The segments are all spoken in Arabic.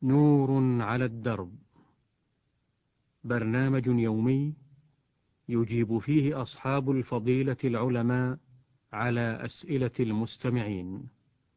نور على الدرب، برنامج يومي يجيب فيه أصحاب الفضيلة العلماء على أسئلة المستمعين.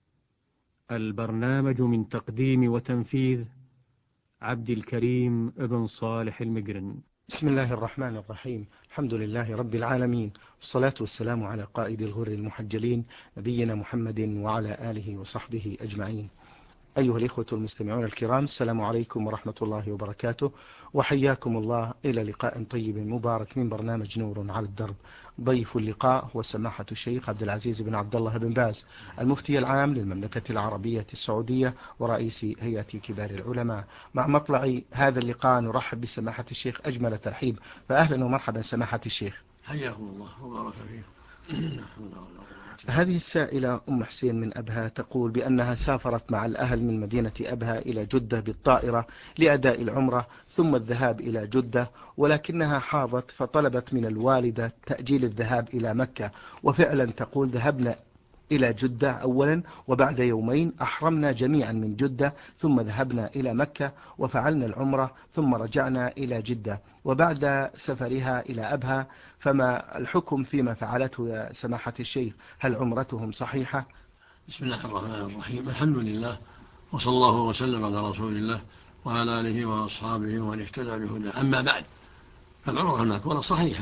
البرنامج من تقديم وتنفيذ عبد الكريم ابن صالح المقرن. بسم الله الرحمن الرحيم. الحمد لله رب العالمين، والصلاة والسلام على قائد الغر المحجلين نبينا محمد وعلى آله وصحبه أجمعين. أيها الإخوة المستمعون الكرام، السلام عليكم ورحمة الله وبركاته، وحياكم الله إلى لقاء طيب مبارك من برنامج نور على الدرب. ضيف اللقاء هو سماحة الشيخ عبد العزيز بن عبد الله بن باز، المفتي العام للمملكة العربية السعودية ورئيس هيئة كبار العلماء. مع مطلع هذا اللقاء نرحب بسماحة الشيخ أجمل ترحيب، فأهلا ومرحبا سماحة الشيخ. حياكم الله وبارك فيكم. هذه السائلة أم حسين من أبها تقول بأنها سافرت مع الأهل من مدينة أبها إلى جدة بالطائرة لأداء العمرة ثم الذهاب إلى جدة، ولكنها حاضت فطلبت من الوالدة تأجيل الذهاب إلى مكة، وفعلا تقول ذهبنا إلى جدة أولا، وبعد يومين أحرمنا جميعا من جدة، ثم ذهبنا إلى مكة وفعلنا العمرة، ثم رجعنا إلى جدة. وبعد سفرها إلى أبها فما الحكم فيما فعلته يا سماحة الشيخ؟ هل عمرتهم صحيحة؟ بسم الله الرحمن الرحيم. الحمد لله، وصلى الله وسلم على رسول الله وعلى آله وأصحابه ومن اهتدى بهداه. أما بعد، فالعمرة المذكورة صحيحة،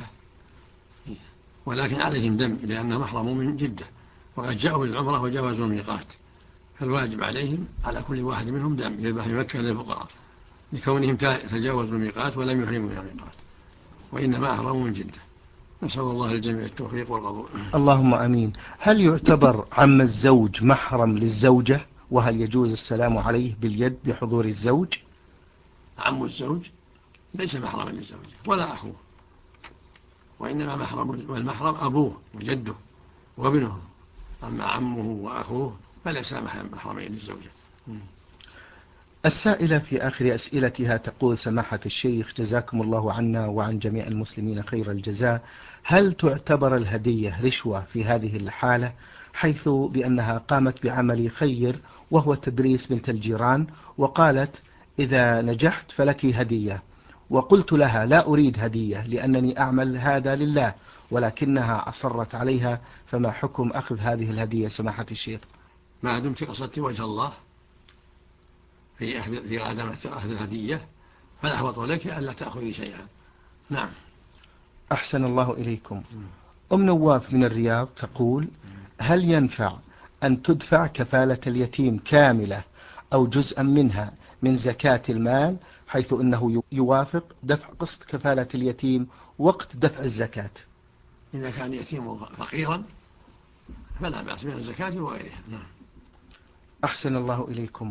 ولكن عليهم دم لأنهم أحرموا من جدة وقد جاءوا للعمرة وجاوزوا الميقات، فالواجب عليهم على كل واحد منهم دم يذبح في مكة للفقراء لكونهم تجاوزوا الميقات ولم يحرموا من الميقات، وإنما أحرموا من جدة. نسأل الله الجميع التوفيق والقبول. اللهم أمين. هل يعتبر عم الزوج محرم للزوجة؟ وهل يجوز السلام عليه باليد بحضور الزوج؟ عم الزوج ليس محرما للزوجة ولا أخوه، وإنما والمحرم أبوه وجده وابنه، أما عمه وأخوه فليس محرمين للزوجة. السائلة في آخر أسئلتها تقول سماحة الشيخ جزاكم الله عنا وعن جميع المسلمين خير الجزاء، هل تعتبر الهدية رشوة في هذه الحالة، حيث بأنها قامت بعمل خير وهو تدريس بنت الجيران، وقالت إذا نجحت فلك هدية، وقلت لها لا أريد هدية لأنني أعمل هذا لله، ولكنها أصرت عليها، فما حكم أخذ هذه الهدية سماحة الشيخ؟ ما دمت قصدت وجه الله في عدم أخذ الهدية فالأحوط لك ألا تأخذي شيئا. نعم. أحسن الله إليكم. أم نواف من الرياض تقول هل ينفع أن تدفع كفالة اليتيم كاملة أو جزءا منها من زكاة المال، حيث أنه يوافق دفع قسط كفالة اليتيم وقت دفع الزكاة؟ إذا كان يتيم فقيرا فلا بأس من الزكاة وغيرها. نعم. أحسن الله إليكم.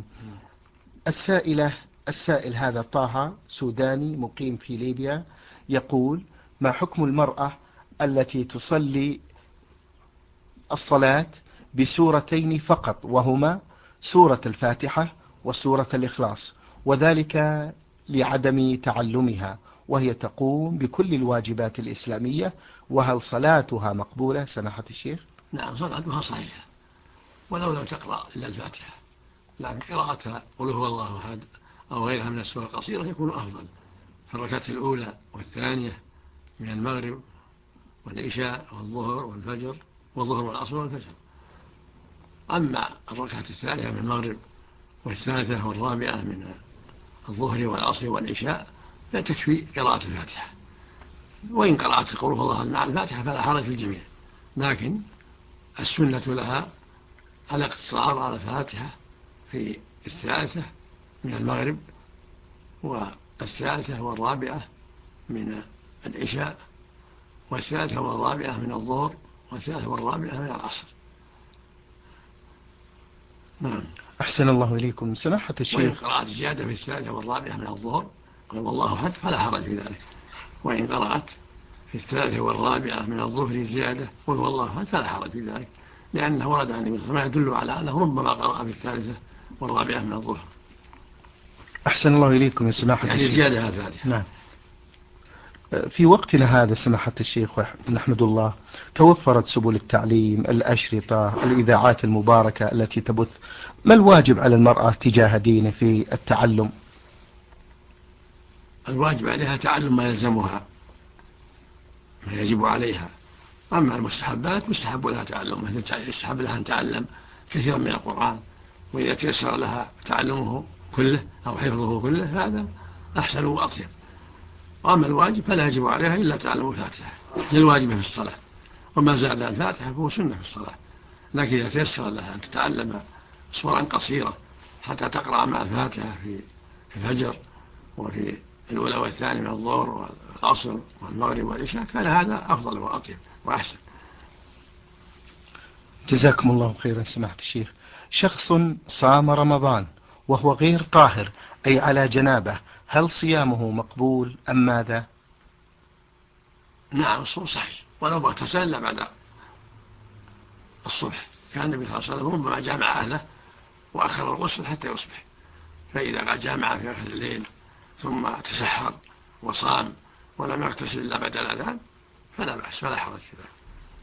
السائل هذا طه سوداني مقيم في ليبيا يقول ما حكم المرأة التي تصلي الصلاة بسورتين فقط، وهما سورة الفاتحة وسورة الإخلاص، وذلك لعدم تعلمها، وهي تقوم بكل الواجبات الإسلامية، وهل صلاتها مقبولة سماحة الشيخ؟ نعم، صلاتها صحيحة ولو لم تقرأ إلا الفاتحة، لكن قراءتها قل هو الله أحد أو غيرها من السور القصيرة يكون أفضل في الركعة الأولى والثانية من المغرب والعشاء والظهر والفجر والظهر والعصر والفجر. أما الركعة الثالثة من المغرب والثالثة والرابعة من الظهر والعصر والعشاء لا تكفي قراءة الفاتحة، وإن قرأت قوله الله مع الفاتحة فلا حرج في الجميع، لكن السنة لها على اقتصار على الفاتحة في الثالثة من المغرب والثالثة والرابعة من العشاء والثالثة والرابعة من الظهر والثالثة والرابعة من العصر. نعم. أحسن الله إليكم سماحة الشيخ. وإن قرأت زيادة في الثالثة والرابعة من الظهر قل والله أحد فلا حرج في ذلك، وإن قرأت في الثالثة والرابعة من الظهر زيادة قل والله أحد فلا حرج في ذلك، لأنه ورد عن النبي ما يدل على أنه ربما قرأ في الثالثة والرابعة من الظهر. أحسن الله إليكم يا سماحة يعني الشيخ. زيادة الفاتحة. نعم. في وقتنا هذا سماحة الشيخ نحمد الله توفرت سبل التعليم، الأشرطة، الإذاعات المباركة التي تبث. ما الواجب على المرأة تجاه دينه في التعلم؟ الواجب عليها تعلم ما يلزمها، ما يجب عليها. أما المستحبات مستحب لها تعلمها، يستحب لها أن تعلم كثيرا من القرآن، وإذا تيسر لها تعلمه كله أو حفظه كله هذا أحسن وأطيب. وأما الواجب فلا يجب عليها إلا تعلم الفاتحة، هي الواجبة في الصلاة، وما زاد الفاتحة فهو سنة في الصلاة. لكن إذا تيسر لها أن تتعلم سورا قصيرة حتى تقرأ مع الفاتحة في الفجر وفي الأولى والثانية من الظهر والعصر والمغرب والعشاء كان هذا أفضل وأطيب وأحسن. جزاكم الله خيرا سماحة الشيخ. شخص صام رمضان وهو غير طاهر أي على جنابه، هل صيامه مقبول أم ماذا؟ نعم الصوم صحيح ولو اغتسل بعد الصبح. كان النبي صلى الله عليه وسلم ربما جامع أهله وأخر الغسل حتى يصبح، فإذا جامع في آخر الليل ثم تسحر وصام ولم يغتسل إلا بعد الأذان فلا بأس ولا حرج في ذلك.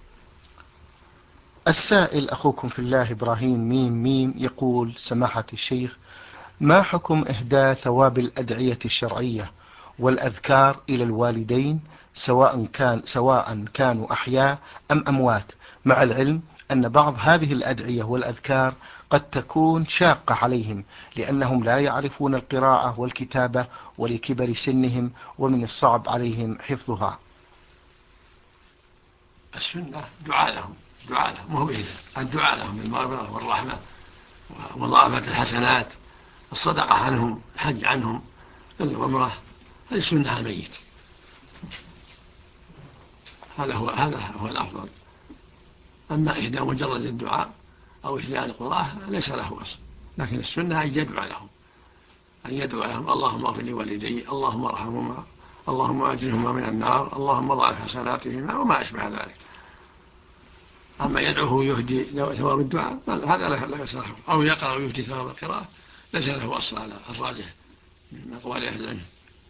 السائل أخوكم في الله إبراهيم ميم ميم يقول: سماحة الشيخ، ما حكم إهداء ثواب الأدعية الشرعية والأذكار إلى الوالدين سواء كانوا أحياء أم أموات، مع العلم أن بعض هذه الأدعية والأذكار قد تكون شاقة عليهم لأنهم لا يعرفون القراءة والكتابة ولكبر سنهم ومن الصعب عليهم حفظها؟ السنة دعاء لهم مو بإذن، الدعاء لهم بالمغفرة والرحمة ومضاعفة الحسنات، الصدقة عنهم، الحج عنهم، العمرة، هذه سنة على الميت. هذا هو الأفضل. أما إهداء مجرد الدعاء أو إهداء القراءة ليس له أصل، لكن السنة أن يدعو لهم اللهم اغفر لوالدي، اللهم ارحمهما، اللهم أجرهما من النار، اللهم ضاعف حسناتهما وما أشبه ذلك. أما يدعوه يهدي ثواب الدعاء هذا لا يصح، أو يقرأ ويهدي ثواب القراءة ليس له أصل على الراجح من أقوال أهل العلم.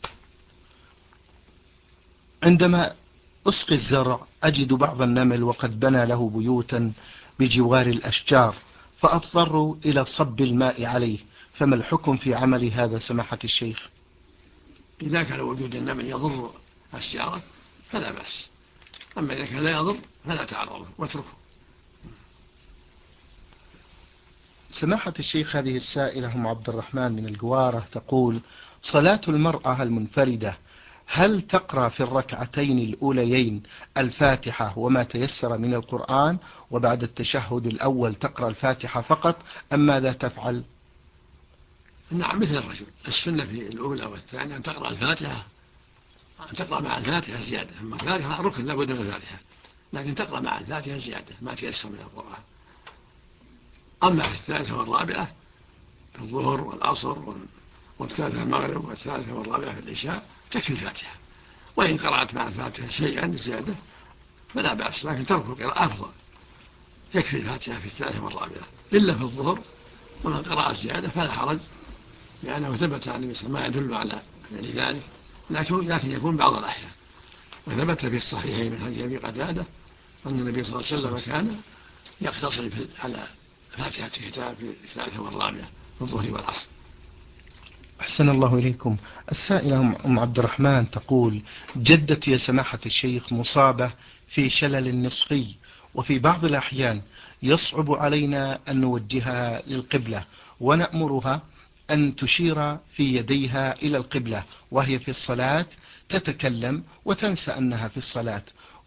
عندما أسقي الزرع أجد بعض النمل وقد بنى له بيوتا بجوار الأشجار فأضطر إلى صب الماء عليه، فما الحكم في عمل هذا سماحة الشيخ؟ إذا كان وجود النمل يضر الشجرة فلا بأس، أما إذا كان لا يضر فلا تعرضه واتركه. سماحة الشيخ، هذه السائلة أم عبد الرحمن من الجوارة تقول: صلاة المرأة المنفردة هل تقرأ في الركعتين الأوليين الفاتحة وما تيسر من القرآن، وبعد التشهد الأول تقرأ الفاتحة فقط، أم ماذا تفعل؟ نعم مثل الرجل، السنة في الأولى والثانية أن تقرأ الفاتحة، أن تقرأ مع الفاتحة زيادة، أما الفاتحة ركن لا بد من الفاتحة، لكن تقرأ مع الفاتحة زيادة ما تيسر من القرآن. أما في الثالثة والرابعة في الظهر والعصر والثالثة المغرب والثالثة والرابعة في العشاء تكفي الفاتحة، وإن قرأت مع الفاتحة شيئا زيادة فلا بأس، لكن ترك القراءة أفضل، يكفي الفاتحة في الثالثة والرابعة، إلا في الظهر ومن قرأ زيادة فلا حرج، لأنه ثبت عن النبي ما يدل على ذلك، لكن يكون بعض الأحيان. وثبت في الصحيحين من حديث أبي قتادة أن النبي صلى الله عليه وسلم كان يقتصر على فاتحة الكتاب في الثالثة والرابعة في الظهر والعصر. أحسن الله إليكم. السائلة أم عبد الرحمن تقول: جدتي يا سماحة الشيخ مصابة في شلل نصفي، وفي بعض الأحيان يصعب علينا أن نوجهها للقبلة، ونأمرها أن تشير في يديها إلى القبلة وهي في الصلاة، تتكلم وتنسى أنها في الصلاة،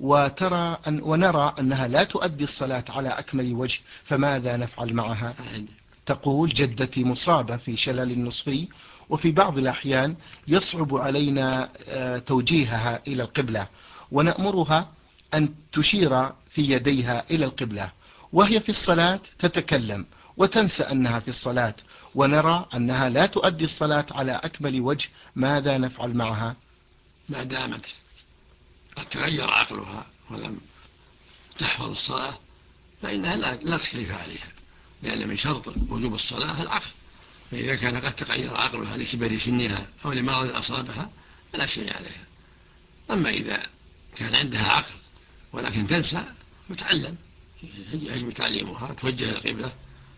ونرى أنها لا تؤدي الصلاة على أكمل وجه، فماذا نفعل معها؟ تقول: جدتي مصابة في شلل نصفي، وفي بعض الأحيان يصعب علينا توجيهها إلى القبلة، ونأمرها أن تشير في يديها إلى القبلة وهي في الصلاة، تتكلم وتنسى أنها في الصلاة، ونرى أنها لا تؤدي الصلاة على أكمل وجه، ماذا نفعل معها؟ ما دامت قد تغير عقلها ولم تحفظ الصلاة فإنها لا تكلف عليها، لأن من شرط وجوب الصلاة العقل، فإذا كان قد تغير عقلها لكبر سنها أو لمرض أصابها فلا شيء عليها. أما إذا كان عندها عقل ولكن تنسى فتعلم، يجب تعليمها، توجه القبلة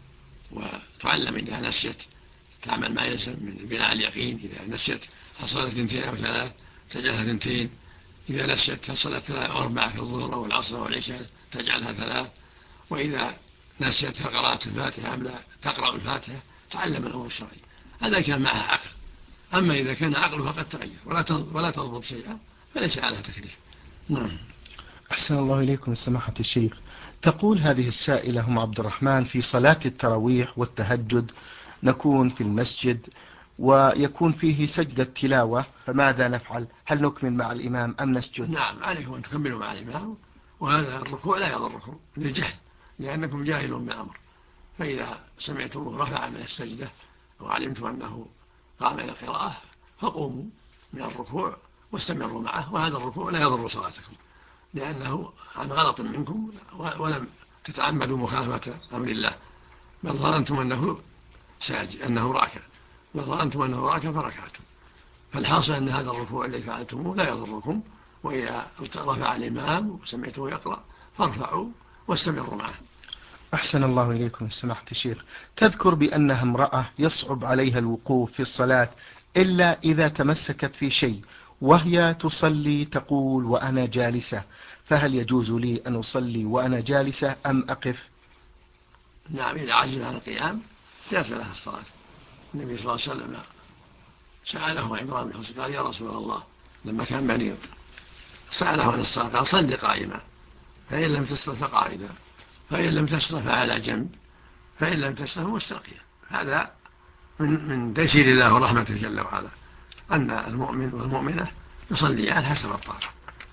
وتعلم إذا نسيت تعمل ما يلزم من بناء اليقين. إذا نسيت صلاة 2 أو 3 تجعلها 2، إذا نسيت صلاة 3 أو 4 في الظهر أو العصر أو العشاء تجعلها 3، وإذا نسيت قراءة الفاتحة أم لا تقرأ الفاتحة. تعلم الأمر الشرعي، هذا كان معها عقل. أما إذا كان عقله فقد تغير ولا تضبط شيئا فليس عليها تكليف. نعم. أحسن الله إليكم سماحة الشيخ. تقول هذه السائلة أم عبد الرحمن: في صلاة التراويح والتهجد نكون في المسجد ويكون فيه سجدة تلاوة، فماذا نفعل؟ هل نكمل مع الإمام أم نسجد؟ نعم، عليكم أن تكملوا مع الإمام، وهذا الركوع لا يضركم للجهل لأنكم جاهلون بالأمر. فإذا سمعتموه رفع من السجدة وعلمتم أنه قام إلى القراءة فقوموا من الركوع واستمروا معه، وهذا الركوع لا يضر صلاتكم لأنه عن غلط منكم ولم تتعمدوا مخالفة أمر الله، بل ظننتم أنه ساجد أنه راكع، بل ظننتم أنه راكع فركعتم. فالحاصل أن هذا الركوع الذي فعلتموه لا يضركم، وإذا رفع الإمام وسمعته يقرأ فارفعوا واستمروا معه. أحسن الله إليكم سماحة الشيخ. تذكر بأنها امرأة يصعب عليها الوقوف في الصلاة إلا إذا تمسكت في شيء، وهي تصلي تقول وأنا جالسة، فهل يجوز لي أن أصلي وأنا جالسة أم أقف؟ نعم، إذا عجز عن القيام جاز لها الصلاة. النبي صلى الله عليه وسلم سأله عمران بن حسين قال: يا رسول الله، لما كان مريض سأله عن الصلاة قال: صل قائما، فإن لم تستطع فقاعدا، فإن لم تستطع فعلى جنب، فإن لم تستطع مستلقيا. هذا من تيسير الله ورحمته جل وعلا، أن المؤمن والمؤمنة يصليان حسب الطاقة،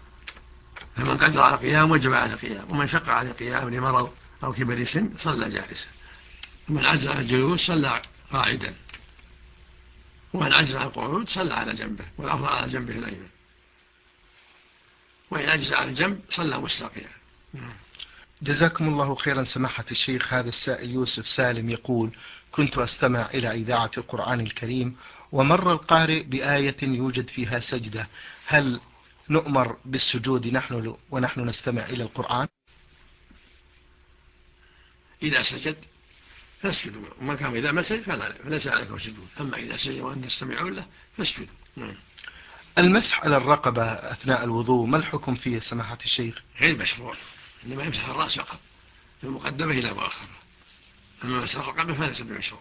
فمن قدر على القيام وجب على القيام، ومن شق على القيام لمرض أو كبر سن صلى جالسا، ومن عجز عن الجلوس صلى قاعدا، ومن عجز عن القعود صلى على جنبه، والأفضل على جنبه الأيمن، وإن عجز عن الجنب صلى مستلقيا. جزاكم الله خيرا سماحة الشيخ. هذا السائل يوسف سالم يقول: كنت أستمع إلى إذاعة القرآن الكريم ومر القارئ بآية يوجد فيها سجدة، هل نؤمر بالسجود نحن ونحن نستمع إلى القرآن؟ إذا سجد فاسجدوا، وما كان إذا ما سجد فليس عليكم سجود، أما إذا سجد وأن تستمعون له فاسجدوا. المسح على الرقبة أثناء الوضوء ما الحكم فيه سماحة الشيخ؟ غير مشروع، إنما يمسح الرأس فقط من المقدمة إلى مؤخرة، أما مسح الرقبة فليس بمشروع.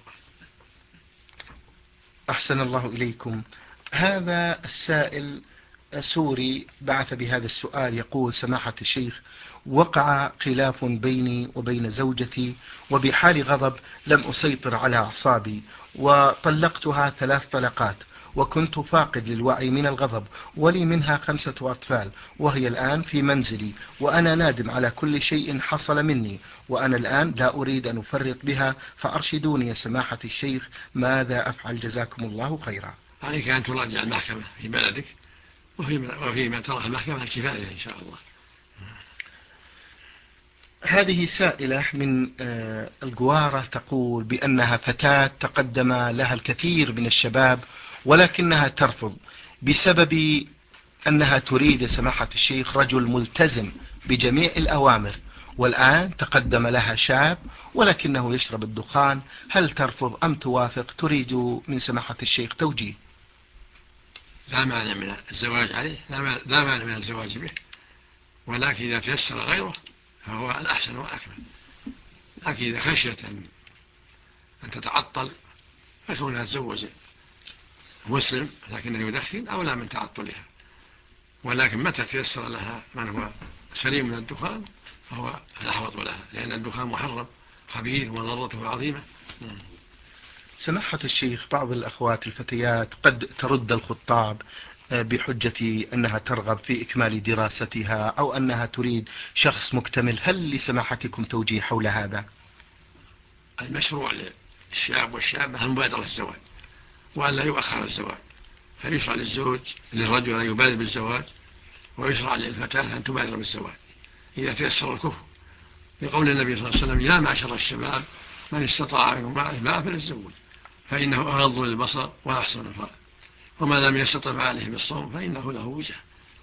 أحسن الله إليكم. هذا السائل سوري بعث بهذا السؤال يقول: سماحة الشيخ، وقع خلاف بيني وبين زوجتي، وبحال غضب لم أسيطر على أعصابي وطلقتها 3 طلقات، وكنت فاقد للوعي من الغضب، ولي منها 5 أطفال، وهي الآن في منزلي، وأنا نادم على كل شيء حصل مني، وأنا الآن لا أريد أن أفرط بها، فأرشدوني يا سماحة الشيخ، ماذا أفعل؟ جزاكم الله خيرا. عليك أن تراجع المحكمة في بلدك وفيما ترى المحكمة الكفاية إن شاء الله. هذه سائلة من الجوارة تقول بأنها فتاة تقدم لها الكثير من الشباب ولكنها ترفض بسبب أنها تريد سماحة الشيخ رجل ملتزم بجميع الأوامر، والآن تقدم لها شاب ولكنه يشرب الدخان، هل ترفض أم توافق؟ تريد من سماحة الشيخ توجيه. لا مانع من الزواج عليه، لا مانع من الزواج به، ولكن إذا تيسر غيره فهو الأحسن والأكمل. لكن إذا خشيت أن تتعطل فكونها تزوج مسلم لكنه يدخن أولى من تعطلها، ولكن متى تيسر لها من هو سليم من الدخان فهو الأحوط لها، لأن الدخان محرم خبيث وضرته عظيمة. سماحة الشيخ، بعض الأخوات الفتيات قد ترد الخطاب بحجة أنها ترغب في إكمال دراستها أو أنها تريد شخص مكتمل، هل لسماحتكم توجيه حول هذا؟ المشروع للشاب والشابة المبادرة للزواج وألا يؤخر الزواج، فيشرع للرجل أن يبادر بالزواج، ويشرع للفتاة أن تبادر بالزواج إذا تيسر الكفر، لقول النبي صلى الله عليه وسلم: يا معشر الشباب من استطاع منكم الباء فليتزوج فإنه أغض للبصر وأحسن الفرج، وما لم يستطع فعليه بالصوم فإنه له وجه.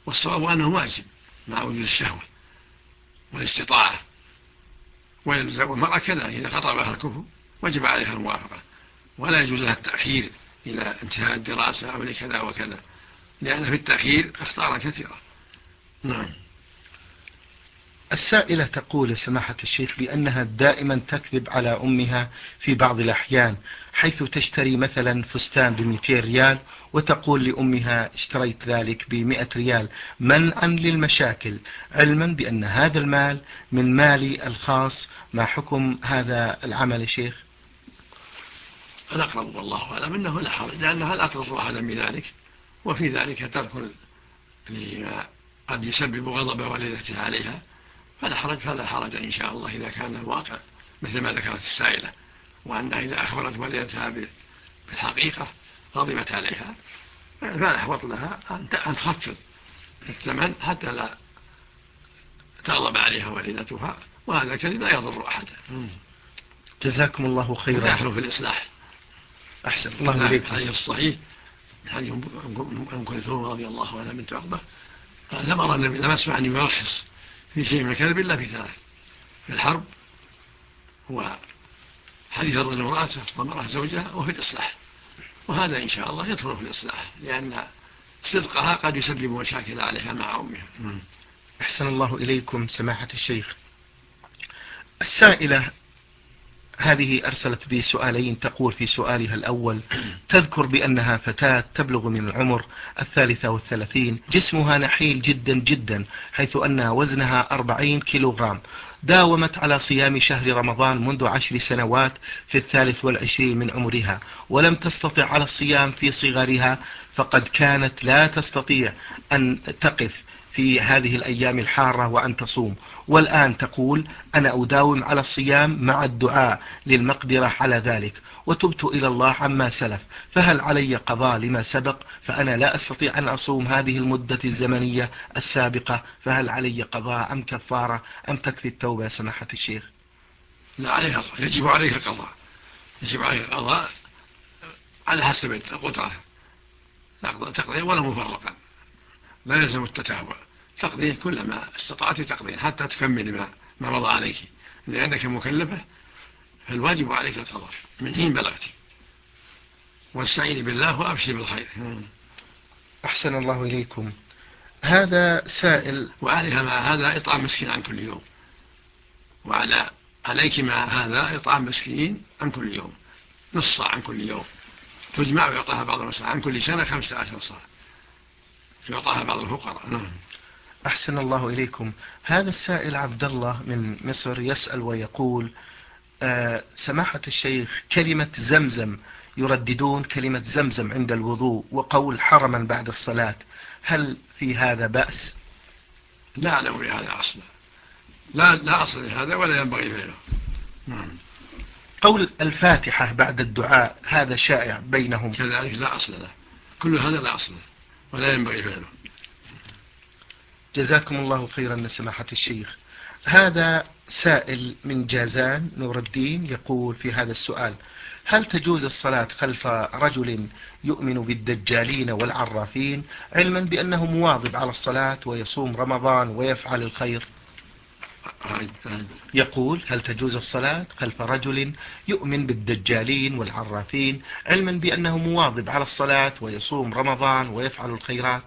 والصواب أنه واجب مع وجود الشهوة والاستطاعة، والمرأة كذلك إذا خطبها الكفر وجب عليها الموافقة، ولا يجوز لها التأخير إلى انتهاء الدراسة أو لكذا وكذا، لأن في التأخير أخطارا كثيرة. نعم. السائلة تقول سماحة الشيخ بأنها دائما تكذب على أمها في بعض الأحيان، حيث تشتري مثلا فستان ب200 ريال وتقول لأمها اشتريت ذلك ب100 ريال منعا للمشاكل، علما بأن هذا المال من مالي الخاص. ما حكم هذا العمل يا شيخ؟ الأقرب والله أعلم أنه لا حرج، لأنها لا تضر أحدا بذلك، وفي ذلك ترك لما قد يسبب غضب والدتها عليها، فلا حرج إن شاء الله إذا كان الواقع مثل ما ذكرت السائلة، وأنها إذا أخبرت والدتها بالحقيقة غضبت عليها، فلا أحوط لها أن تخفض الثمن حتى لا تغضب عليها والدتها، وهذا الكذب لا يضر أحدا. جزاكم الله خيرا. داخل في الإصلاح. أحسن الله إليك. الحديث الصحيح من حديث أم كلثوم رضي الله عنها بنت عقبة قال لم أرى النبي لم أسمع أن يرخص في شيء من الكذب إلا في ثلاث: في الحرب، وحديث الرجل امرأته وامرأة زوجها، وفي الإصلاح. وهذا إن شاء الله يدخل في الإصلاح، لأن صدقها قد يسبب مشاكل عليها مع أمها. أحسن الله إليكم سماحة الشيخ. السائلة هذه أرسلت بي سؤالين، تقول في سؤالها الأول تذكر بأنها فتاة تبلغ من العمر 33، جسمها نحيل جدا جدا، حيث أن وزنها 40 كيلوغرام، داومت على صيام شهر رمضان منذ 10 سنوات في 23 من عمرها، ولم تستطع على الصيام في صغرها، فقد كانت لا تستطيع أن تقف في هذه الأيام الحارة وأن تصوم، والآن تقول أنا أداوم على الصيام مع الدعاء للمقدرة على ذلك، وتبت إلى الله عما سلف، فهل علي قضاء لما سبق؟ فأنا لا أستطيع أن أصوم هذه المدة الزمنية السابقة، فهل علي قضاء أم كفارة أم تكفي التوبة يا سماحة الشيخ؟ لا عليها، يجب عليها قضاء، يجب عليها قضاء على حسب القدرة، تقضي ولا مفرقا، لا يلزم التتابع، تقضيه كلما استطعت تقضيه حتى تكمل ما مضى عليك، لأنك مكلفة، فالواجب عليك القضاء من حين بلغت، واستعيني بالله وأبشر بالخير. أحسن الله إليكم. هذا سائل وعليها مع هذا إطعام مسكين عن كل يوم، عليك مع هذا إطعام مسكين عن كل يوم، نص صاع عن كل يوم، تجمع ويعطاها بعض المساء عن كل سنة 15 صاع يعطاها بعض الفقراء. نعم. أحسن الله إليكم. هذا السائل عبد الله من مصر يسأل ويقول سماحة الشيخ كلمة زمزم، يرددون كلمة زمزم عند الوضوء وقول حرما بعد الصلاة، هل في هذا بأس؟ لا أعلم بهذا أصلا، لا أصل لهذا ولا ينبغي فعله. نعم. قول الفاتحة بعد الدعاء هذا شائع بينهم كذلك لا أصل له، كل هذا لا أصل له ولا ينبغي فعله. جزاكم الله خيرا سماحة الشيخ. هذا سائل من جازان نور الدين يقول في هذا السؤال هل تجوز الصلاة خلف رجل يؤمن بالدجالين والعرافين، علما بأنه مواظب على الصلاة ويصوم رمضان ويفعل الخير؟ يقول هل تجوز الصلاة خلف رجل يؤمن بالدجالين والعرافين، علما بأنه مواظب على الصلاة ويصوم رمضان ويفعل الخيرات؟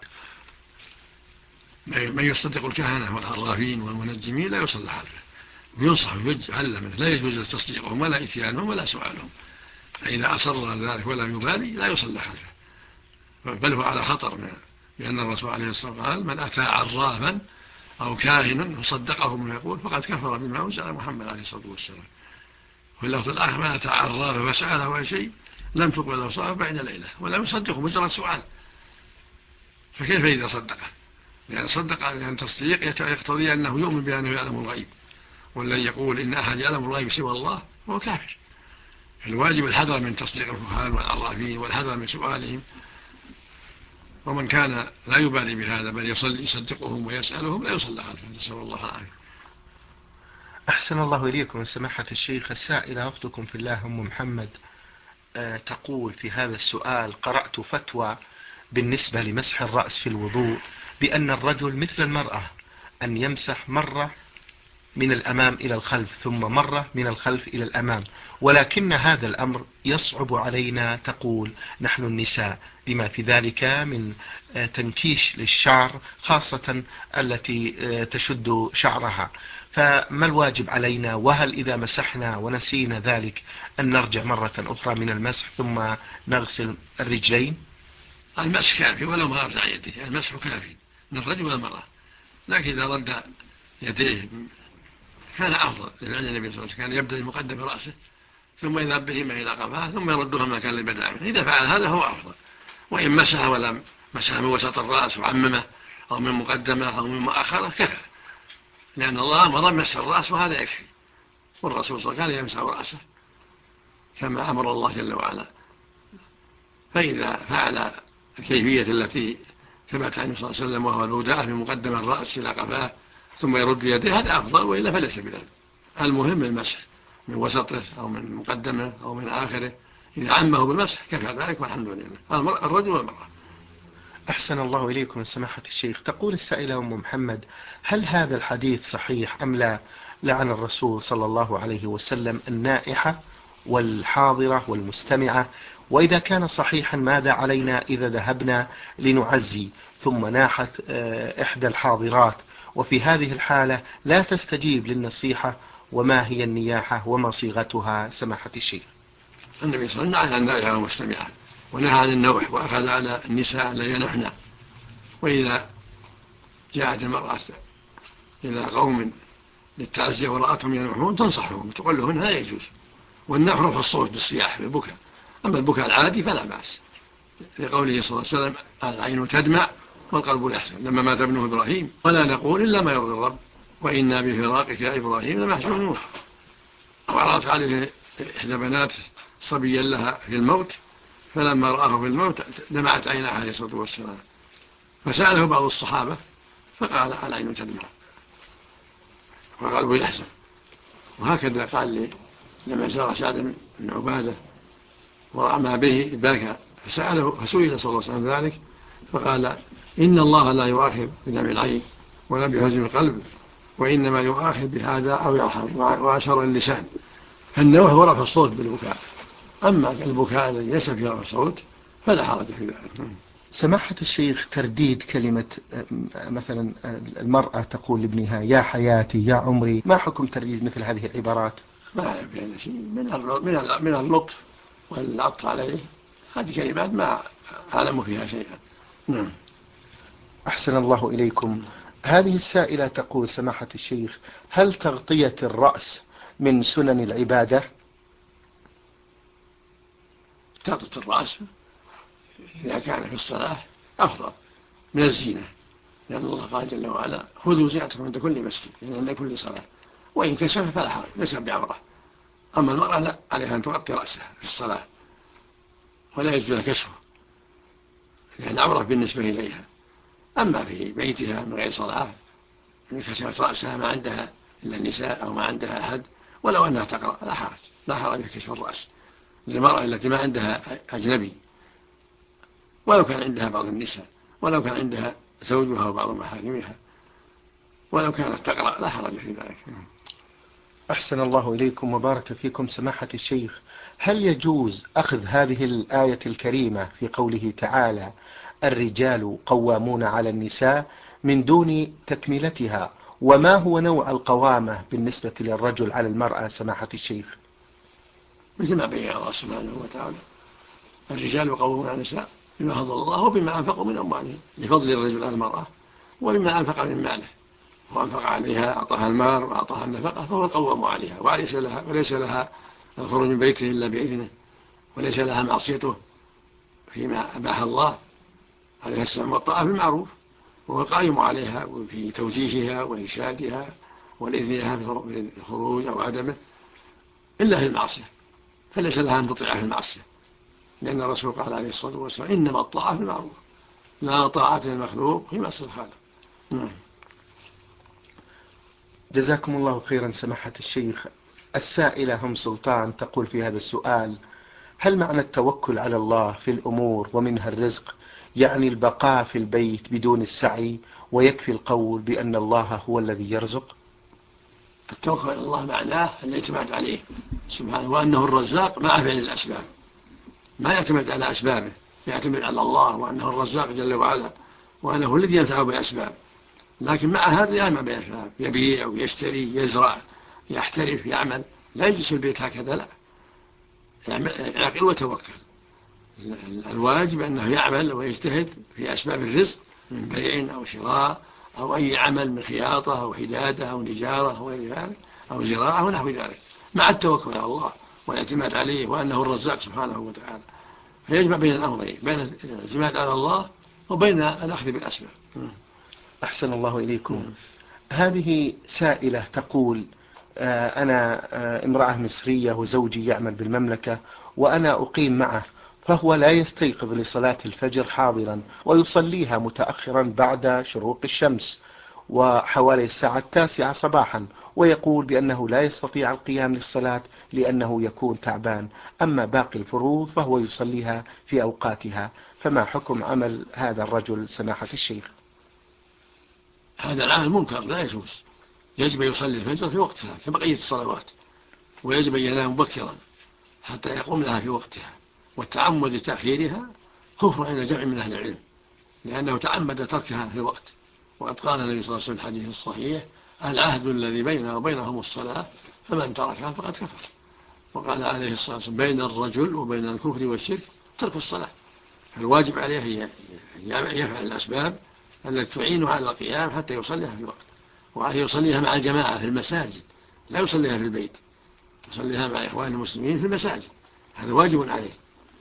من يصدق الكهنة والعرافين والمنجمين لا يصلى خلفه، وينصح ويجعل منه، لا يجوز تصديقهم ولا إتيانهم ولا سؤالهم، فإذا أصر ذلك ولم يبالي لا يصلى خلفه، بل هو على خطر منه، لأن الرسول عليه الصلاة والسلام قال من أتى عرافا أو كاهنا وصدقه من يقول فقد كفر بما أنزل على محمد عليه الصلاة والسلام. واللفظ الآخر من أتى عرافا فسأله عن شيء لم تقبل له صلاة بعد ليلة ولم يصدقه مجرد سؤال، فكيف إذا صدقه؟ لأن صدق أن تصديق يقتضي أنه يؤمن بأنه يعلم الغيب، والذي يقول إن أحد يعلم الغيب سوى الله هو كافر. الواجب الحذر من تصديق الكهان والعرافين والحذر من سؤالهم، ومن كان لا يبالي بهذا بل يصدقهم ويسألهم لا يصلى خلفه، نسأل الله العافية. أحسن الله إليكم سماحة الشيخ. السائلة أختكم في الله أم محمد تقول في هذا السؤال قرأت فتوى بالنسبة لمسح الرأس في الوضوء بأن الرجل مثل المرأة أن يمسح مرة من الأمام إلى الخلف ثم مرة من الخلف إلى الأمام، ولكن هذا الأمر يصعب علينا تقول نحن النساء لما في ذلك من تنكيش للشعر خاصة التي تشد شعرها، فما الواجب علينا؟ وهل إذا مسحنا ونسينا ذلك أن نرجع مرة أخرى من المسح ثم نغسل الرجلين؟ المسح كافي ولو ما رفع يديه، المسح كافي من الرجل والمرأة، لكن إذا رد يديه كان أفضل، لأن النبي صلى الله عليه وسلم كان يبدأ بمقدم رأسه ثم إذا بهما إلى قفاه ثم يردها ما كان لبدأ منه، إذا فعل هذا هو أفضل. وإن مسح ولم مسح من وسط الرأس وعممه أو من مقدمه أو من مؤخره كفى، لأن الله أمر بمسح الرأس وهذا يكفي، والرسول صلى الله عليه وسلم كان يمسح رأسه كما أمر الله جل وعلا. فإذا فعل الكيفية التي ثبت عنه صلى الله عليه وسلم وهو الوداء من مقدم الرأس إلى قفاه ثم يرد يديه هذا أفضل، وإلا فليس بذلك. المهم المسح من وسطه أو من مقدمه أو من آخره، إذا عمه بالمسح كفى ذلك والحمد لله، الرجل والمرأة. أحسن الله إليكم سماحة الشيخ. تقول السائلة أم محمد: هل هذا الحديث صحيح أم لا؟ لعن الرسول صلى الله عليه وسلم النائحة والحاضرة والمستمعة، وإذا كان صحيحا ماذا علينا إذا ذهبنا لنعزي ثم ناحت إحدى الحاضرات وفي هذه الحالة لا تستجيب للنصيحة؟ وما هي النياحة وما صيغتها سماحة الشيخ؟ النبي صلى الله عليه وسلم نهى عن النائحة والمستمعة ونهى عن النوح، وأخذ على النساء لا ينحن، وإذا جاءت المرأة إلى قوم للتعزية ورأتهم ينوحون تنصحهم تقول لهن لا يجوز، والنوح رفع الصوت بالصياح بالبكاء، أما البكاء العادي فلا بأس، لقوله صلى الله عليه وسلم: العين تدمع والقلب يحزن، لما مات ابنه إبراهيم: ولا نقول إلا ما يرضي الرب وإنا بفراقك يا إبراهيم لمحزونون. وعرضت عليه إحدى بنات صبيا لها في الموت، فلما رآه في الموت دمعت عينها عليه الصلاة والسلام، فسأله بعض الصحابة فقال: العين تدمع والقلب يحزن. وهكذا قال لي لما زار سعد بن عبادة ورأى ما به بكى، فسئل صلى الله عليه وسلم ذلك فقال: إن الله لا يؤاخذ بدمع العين ولا بحزن القلب، وإنما يؤاخذ بهذا أو يرحم، وأشار اللسان. فالنوح هو رفع الصوت بالبكاء، أما البكاء الذي ليس فيه رفع الصوت فلا حرج في ذلك. سماحة الشيخ، ترديد كلمة مثلا المرأة تقول لابنها يا حياتي يا عمري، ما حكم ترديد مثل هذه العبارات؟ ما أعرف هذا شيء من اللطف والعطف عليه، هذه كلمات ما أعلم فيها شيئا. نعم. أحسن الله إليكم. هذه السائلة تقول سماحة الشيخ: هل تغطية الرأس من سنن العبادة؟ تغطية الرأس إذا كان في الصلاة أفضل من الزينة، لأن الله قال جل وعلا: خذوا زينتكم عند كل مسجد، يعني عند كل صلاة، وإن كشف فلا حرج ليس بعورة. أما المرأة لا، عليها أن تغطي رأسها في الصلاة ولا يجوز لها كشفه، لأن عورة بالنسبة إليها. أما في بيتها من غير صلاة إن كشفت رأسها ما عندها إلا النساء أو ما عندها أحد ولو أنها تقرأ لا حرج في كشف الرأس للمرأة التي ما عندها أجنبي، ولو كان عندها بعض النساء، ولو كان عندها زوجها وبعض محارمها، ولو كانت تقرأ لا حرج في ذلك. أحسن الله إليكم وبارك فيكم سماحة الشيخ. هل يجوز أخذ هذه الآية الكريمة في قوله تعالى: الرجال قوامون على النساء من دون تكملتها؟ وما هو نوع القوامة بالنسبة للرجل على المرأة سماحة الشيخ؟ مثل ما بين الله سبحانه وتعالى: الرجال قوامون على النساء بما فضل الله وبما أنفقوا من أموالهم، لفضل الرجل على المرأة وبما أنفق من ماله، وأنفق عليها أعطاها المال وأعطاها النفقة فهو القوام عليها، وليس لها الخروج من بيته إلا بإذنه، وليس لها معصيته فيما أباح الله، عليها السمع والطاعة بالمعروف، وهو القائم عليها في توجيهها وإرشادها والإذن لها في الخروج أو عدمه إلا في المعصية، فليس لها أن تطيع في المعصية، لأن الرسول قال عليه الصلاة والسلام: إنما الطاعة في المعروف لا طاعة للمخلوق في معصية الخالق. جزاكم الله خيرا سماحة الشيخ. السائلة هم سلطان تقول في هذا السؤال: هل معنى التوكل على الله في الأمور ومنها الرزق يعني البقاء في البيت بدون السعي ويكفي القول بأن الله هو الذي يرزق؟ التوكل على الله معناه الاعتماد عليه سبحانه، وأنه الرزاق مع فعل الأسباب، ما يعتمد على أسبابه، يعتمد على الله وأنه الرزاق جل وعلا، وأنه الذي ينفع بالأسباب. لكن مع هذا يعمل بالأسباب، يبيع ويشتري، يزرع، يحترف، يعمل، لا يجلس البيت هكذا، لا، يعقل وتوكل. الواجب أنه يعمل ويجتهد في أسباب الرزق من بيع أو شراء أو أي عمل من خياطة أو حدادة أو نجارة أو غير ذلك أو زراعة ونحو ذلك، مع التوكل على الله والاعتماد عليه وأنه الرزاق سبحانه وتعالى. فيجمع بين الأمرين، بين الاعتماد على الله وبين الأخذ بالأسباب. أحسن الله إليكم. هذه سائلة تقول: أنا امرأة مصرية وزوجي يعمل بالمملكة وأنا أقيم معه، فهو لا يستيقظ لصلاة الفجر حاضرا ويصليها متأخرا بعد شروق الشمس وحوالي الساعة 9 صباحا، ويقول بأنه لا يستطيع القيام للصلاة لأنه يكون تعبان، أما باقي الفروض فهو يصليها في أوقاتها، فما حكم عمل هذا الرجل سماحة الشيخ؟ هذا العمل منكر لا يجوز، يجب أن يصلي الفجر في وقتها كبقية الصلوات، ويجب أن ينام مبكرا حتى يقوم لها في وقتها، والتعمد لتأخيرها كفر عند جمع من أهل العلم، لأنه تعمد تركها في الوقت. وقد قال النبي صلى الله عليه وسلم الحديث الصحيح: العهد الذي بيننا وبينهم الصلاة فمن تركها فقد كفر. وقال عليه الصلاة والسلام: بين الرجل وبين الكفر والشرك ترك الصلاة. فالواجب عليه أن يفعل الأسباب التي تعينه على القيام حتى يصليها في الوقت، وعليه يصليها مع الجماعة في المساجد، لا يصليها في البيت، يصليها مع إخوان المسلمين في المساجد، هذا واجب عليه،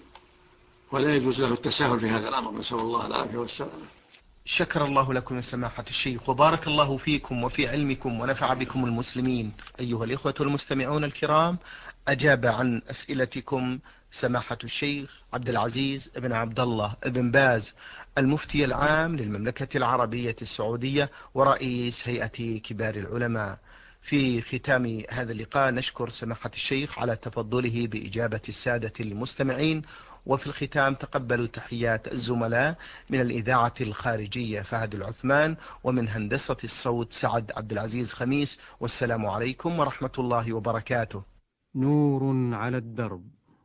ولا يجوز له التساهل في هذا الأمر، نسأل الله العافية والسلامة. شكر الله لكم يا سماحة الشيخ، وبارك الله فيكم وفي علمكم ونفع بكم المسلمين. أيها الإخوة المستمعون الكرام، أجاب عن أسئلتكم سماحة الشيخ عبد العزيز بن عبد الله بن باز، المفتي العام للمملكة العربية السعودية ورئيس هيئة كبار العلماء. في ختام هذا اللقاء نشكر سماحة الشيخ على تفضله بإجابة السادة المستمعين، وفي الختام تقبلوا تحيات الزملاء من الإذاعة الخارجية فهد العثمان، ومن هندسة الصوت سعد عبد العزيز خميس، والسلام عليكم ورحمة الله وبركاته. نور على الدرب،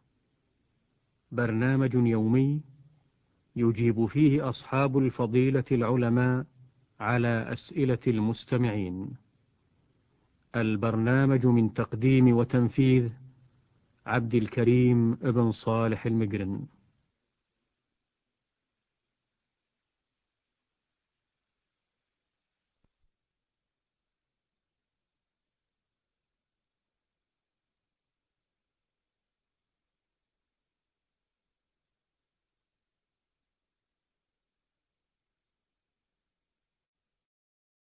برنامج يومي يجيب فيه أصحاب الفضيلة العلماء على أسئلة المستمعين. البرنامج من تقديم وتنفيذ عبد الكريم ابن صالح المقرن.